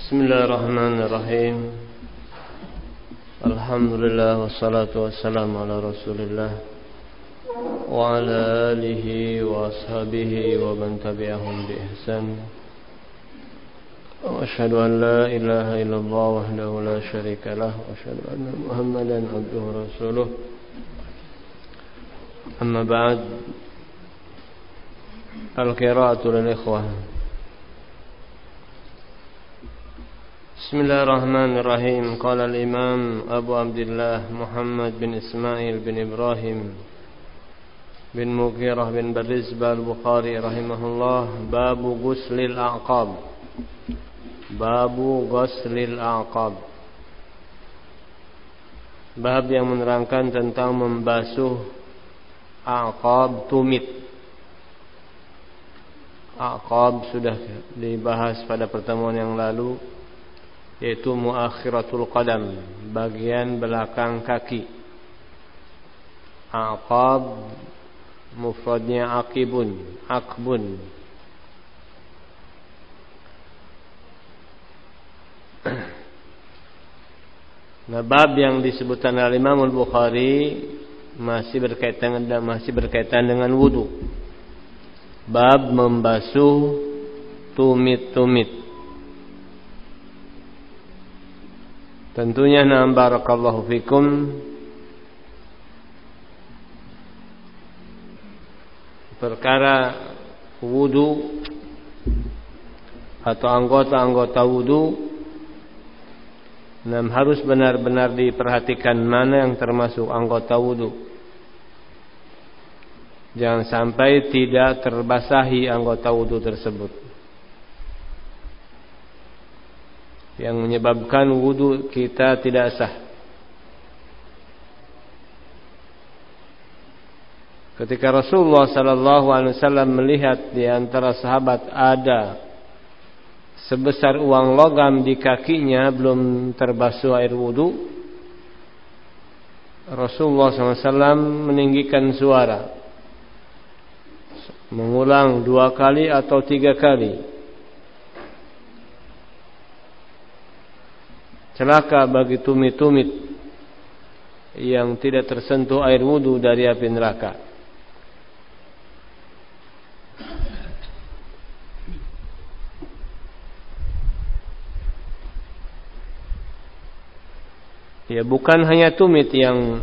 Bismillahirrahmanirrahim. Alhamdulillah wassalatu wassalamu ala Rasulillah wa ala alihi wa ashabihi wa man tabi'ahum bi ihsan. Wa asyhadu an la ilaha illallah wahdahu la syarika lah wa asyhadu anna Muhammadan abduhu wa rasuluh. Amma ba'd. Al-qira'atu lil ikhwah. Bismillahirrahmanirrahim. Qala al-Imam Abu Abdullah Muhammad bin Ismail bin Ibrahim bin Mughirah bin Barizbah al-Bukhari rahimahullah, babu ghuslil a'qab. Babu ghuslil a'qab. Bab yang menerangkan tentang membasuh a'qab, tumit. A'qab sudah dibahas pada pertemuan yang lalu, yaitu muakhiratul qadam, bagian belakang kaki. Aqab mufradnya aqibun, aqbun. Nah, bab yang disebutkan oleh Imam Al-Bukhari masih berkaitan dengan wudu. Bab membasuh tumit-tumit. Tentunya na'am barakallahu fikum, perkara wudu atau anggota-anggota wudu harus benar-benar diperhatikan mana yang termasuk anggota wudu. Jangan sampai tidak terbasahi anggota wudu tersebut, yang menyebabkan wudu kita tidak sah. Ketika Rasulullah sallallahu alaihi wasallam melihat di antara sahabat ada sebesar uang logam di kakinya belum terbasuh air wudu, Rasulullah SAW meninggikan suara, mengulang 2 kali atau 3 kali. Celaka bagi tumit-tumit yang tidak tersentuh air wudu dari api neraka. Ya, bukan hanya tumit yang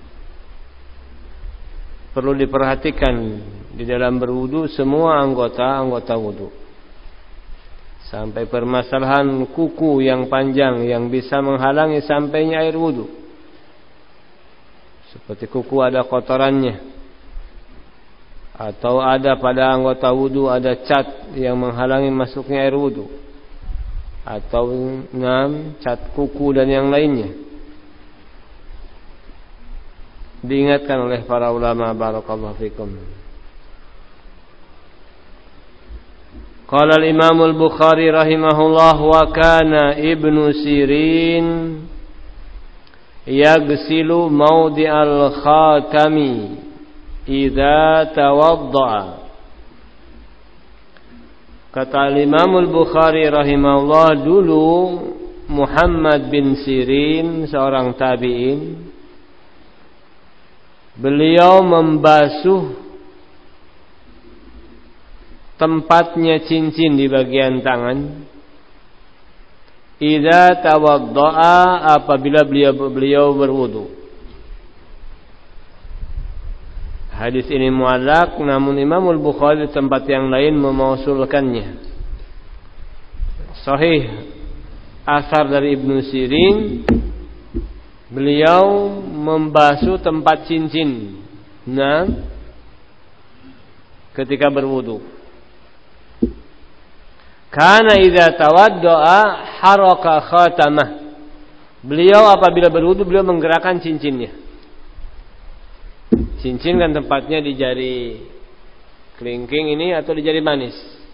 perlu diperhatikan di dalam berwudu, semua anggota wudu. Sampai permasalahan kuku yang panjang yang bisa menghalangi sampainya air wudu. Seperti kuku ada kotorannya, atau ada pada anggota wudu ada cat yang menghalangi masuknya air wudu, atau cat kuku dan yang lainnya. Diingatkan oleh para ulama barakallahu fikum. Qala al-Imam al-Bukhari rahimahullah, wa kana Ibnu Sirin yaghsilu mawdi'al khatami idza tawadda'a. Kata al-Imam al-Bukhari rahimahullah, dulu Muhammad bin Sirin, seorang tabi'in, beliau membasuh tempatnya cincin di bagian tangan idza tawaddaa, apabila beliau berwudu. Hadis ini muallaq, namun Imam Al-Bukhari di tempat yang lain memausulkannya. Sahih asar dari Ibnu Sirin, beliau membasuh tempat cincin ketika berwudu. Kana idza tawaddaa haraka khatamah. Beliau apabila berwudu, beliau menggerakkan cincinnya. Cincin kan tempatnya di jari kelingking ini atau di jari manis.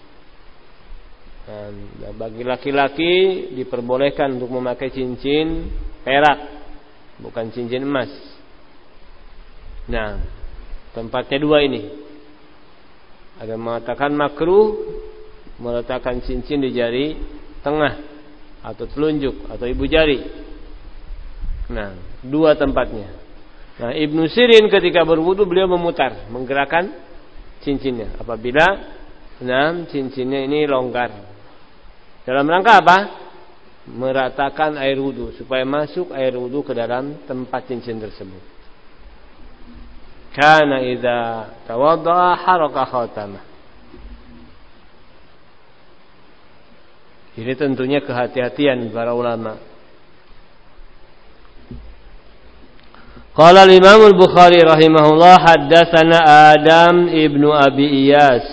Nah, bagi laki-laki diperbolehkan untuk memakai cincin perak, bukan cincin emas. Nah, tempatnya 2 ini. Ada mengatakan makruh meletakkan cincin di jari tengah atau telunjuk atau ibu jari. Nah, dua tempatnya. Nah, Ibnu Sirin ketika berwudu beliau memutar, menggerakkan cincinnya. Apabila cincinnya ini longgar. Dalam rangka apa? Meratakan air wudu supaya masuk air wudu ke dalam tempat cincin tersebut. Kana idza tawaddaa haraka khatamah. Ini tentunya kehati-hatian para ulama. Qala al-Imam al-Bukhari rahimahullah haddatsana Adam ibnu Abi Iyas.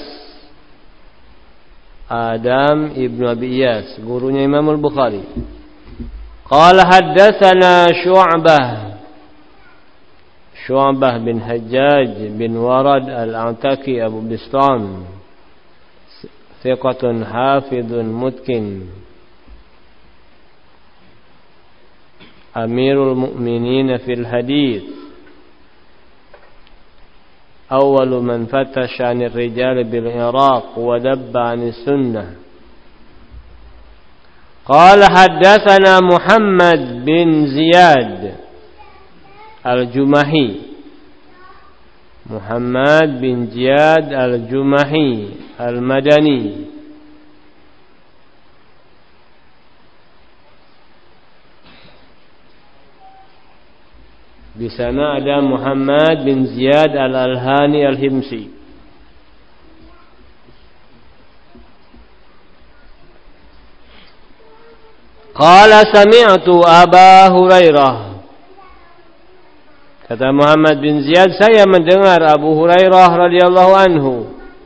Adam ibnu Abi Iyas, gurunya Imam al-Bukhari. Qala haddatsana Syu'bah bin Hajjaj bin Warad al-Ataki Abu Bistam. Thiqatun hafidun mutkin. Amirul Mu'minin fil hadits. Awwalu man fatasha 'anil rijal bil Iraq wa dabba 'anis sunnah. Qala haddatsana Muhammad bin Ziyad al-Jumahi. Muhammad bin Ziyad al-Jumahi al-Madani. Di sana ada Muhammad bin Ziyad al-Alhani al-Himsi. Qala sami'tu Aba Hurairah. Kata Muhammad bin Ziyad, saya mendengar Abu Hurairah radhiyallahu anhu.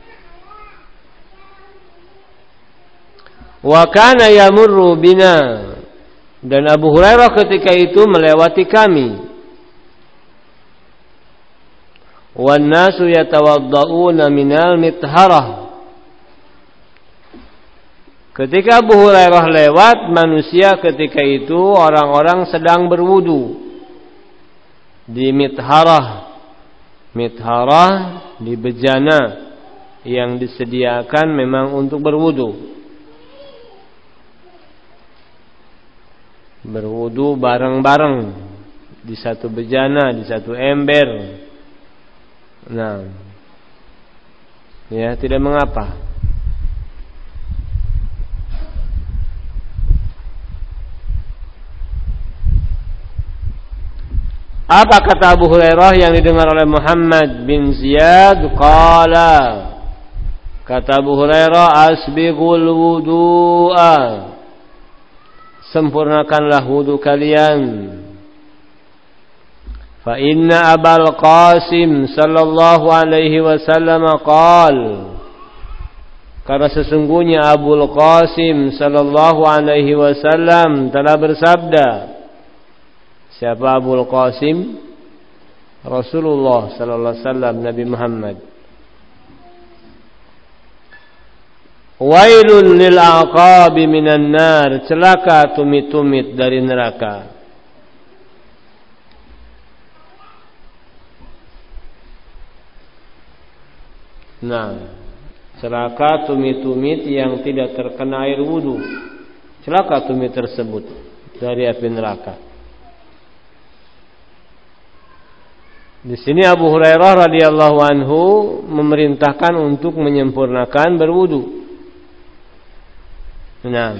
Wa kana yamurru bina. Dan Abu Hurairah ketika itu melewati kami. Wan nasu yatawadda'una minal mitharah. Ketika Abu Hurairah lewat, manusia ketika itu orang-orang sedang berwudu di mitharah. Mitharah di bejana yang disediakan memang untuk berwudu. Berwudu bareng-bareng di satu bejana, di satu ember. Nah, ya tidak mengapa. Apa kata Abu Hurairah yang didengar oleh Muhammad bin Ziyad? Qala, kata Abu Hurairah, asbighul wudu'a, sempurnakanlah wudu kalian. Fa inna Abul Qasim sallallahu alaihi wasallam qaal, karena sesungguhnya Abul Qasim sallallahu alaihi wasallam telah bersabda. Siapa Abul Qasim? Rasulullah sallallahu alaihi wasallam, Nabi Muhammad. Wailul lil aqabi minan nar, celaka tumit-tumit dari neraka. Nah, celaka tumit-tumit yang tidak terkena air wudu. Celaka tumit tersebut dari api neraka. Di sini Abu Hurairah radhiyallahu anhu memerintahkan untuk menyempurnakan berwudu. Nah,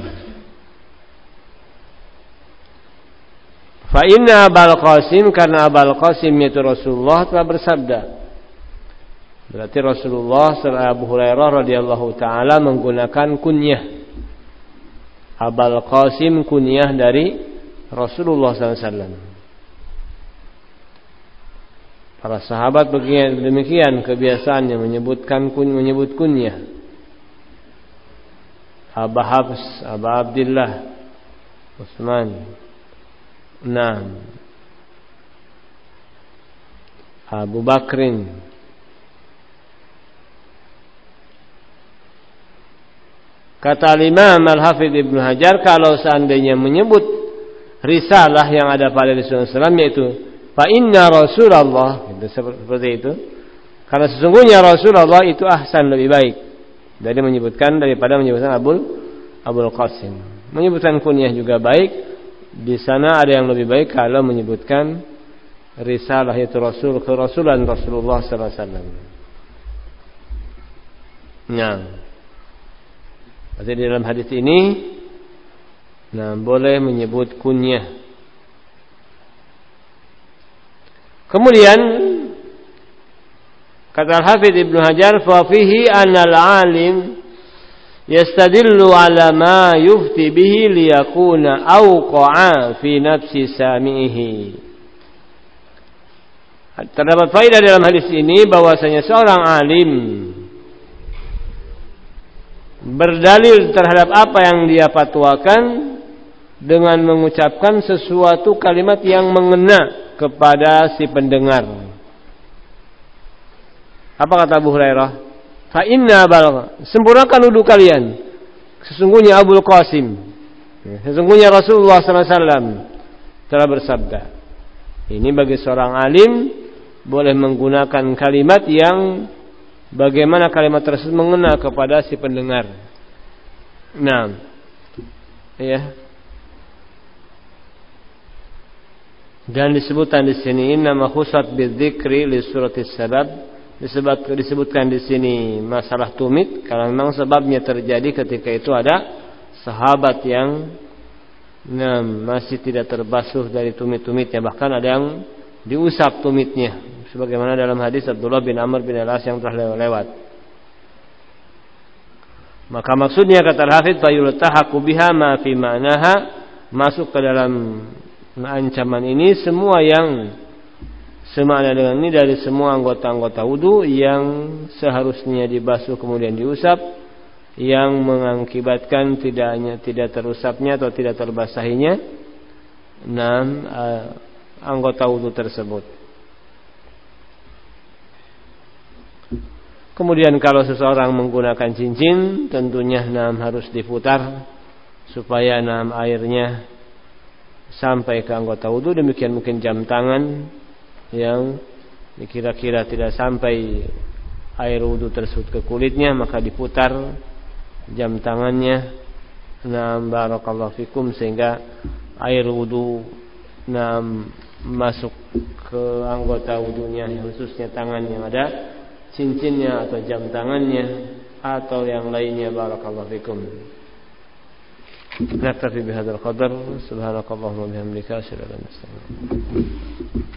fa inna Abul Qasim, karena Abul Qasim yaitu Rasulullah telah bersabda. Berarti Rasulullah serta Abu Hurairah radhiyallahu taala menggunakan kunyah. Abul Qasim kunyah dari Rasulullah sallallahu alaihi wasallam. Para sahabat demikian kebiasaannya menyebut kunyah. Aba Hafs, Aba Abdillah, Utsman, Abu Bakrin. Kata Imam Al-Hafidh Ibnu Hajar, kalau seandainya menyebut risalah yang ada pada Rasulullah SAW, yaitu fa inna Rasulullah, seperti itu, karena sesungguhnya Rasulullah itu ahsan, lebih baik daripada menyebutkan Abul Qasim. Menyebutkan kunyah juga baik. Di sana ada yang lebih baik kalau menyebutkan risalah itu kerasulan Rasulullah sallallahu alaihi wasallam. Nah, berarti di dalam hadis ini boleh menyebut kunyah. Kemudian kata Al-Hafidz Ibnu Hajar, fa fihi anal alim yastadillu ala ma yufti bihi liyakuna awqa'a fi nafsi sami'ihi. Terdapat faedah dalam hadis ini bahwasanya seorang alim berdalil terhadap apa yang dia fatwakan dengan mengucapkan sesuatu kalimat yang mengena kepada si pendengar. Apa kata Abu Hurairah? Fa inna balagha, sempurnakan wudu kalian. Sesungguhnya Abul Qasim, sesungguhnya Rasulullah SAW telah bersabda. Ini bagi seorang alim boleh menggunakan kalimat yang bagaimana kalimat tersebut mengena kepada si pendengar. Nah, ya. Dan disebutkan di sini nama khusat bidzikri li suratis sabab. Disebutkan di sini masalah tumit karena memang sebabnya terjadi ketika itu ada sahabat yang masih tidak terbasuh dari tumit-tumitnya, bahkan ada yang diusap tumitnya sebagaimana dalam hadis Abdullah bin Amr bin Al-As yang telah lewat. Maka maksudnya kata Al-Hafidz fayultahaku biha ma fi ma'naha, masuk ke dalam ancaman ini semua yang semakna dengan ini dari semua anggota-anggota wudu yang seharusnya dibasuh kemudian diusap, yang mengakibatkan tidak terusapnya atau tidak terbasahinya anggota wudu tersebut. Kemudian kalau seseorang menggunakan cincin, tentunya harus diputar supaya airnya sampai ke anggota wudu. Demikian mungkin jam tangan yang kira-kira tidak sampai air wudu tersebut ke kulitnya, maka diputar jam tangannya. Barakallahu fikum, sehingga air wudu masuk ke anggota wudunya, khususnya tangan yang ada cincinnya atau jam tangannya atau yang lainnya. Barakallahu fikum. Naktafi bihadzal qadar. Subhanakallahumma wa bihamdika asyhadu an la ilaha illa anta astaghfiruka wa atubu ilaik.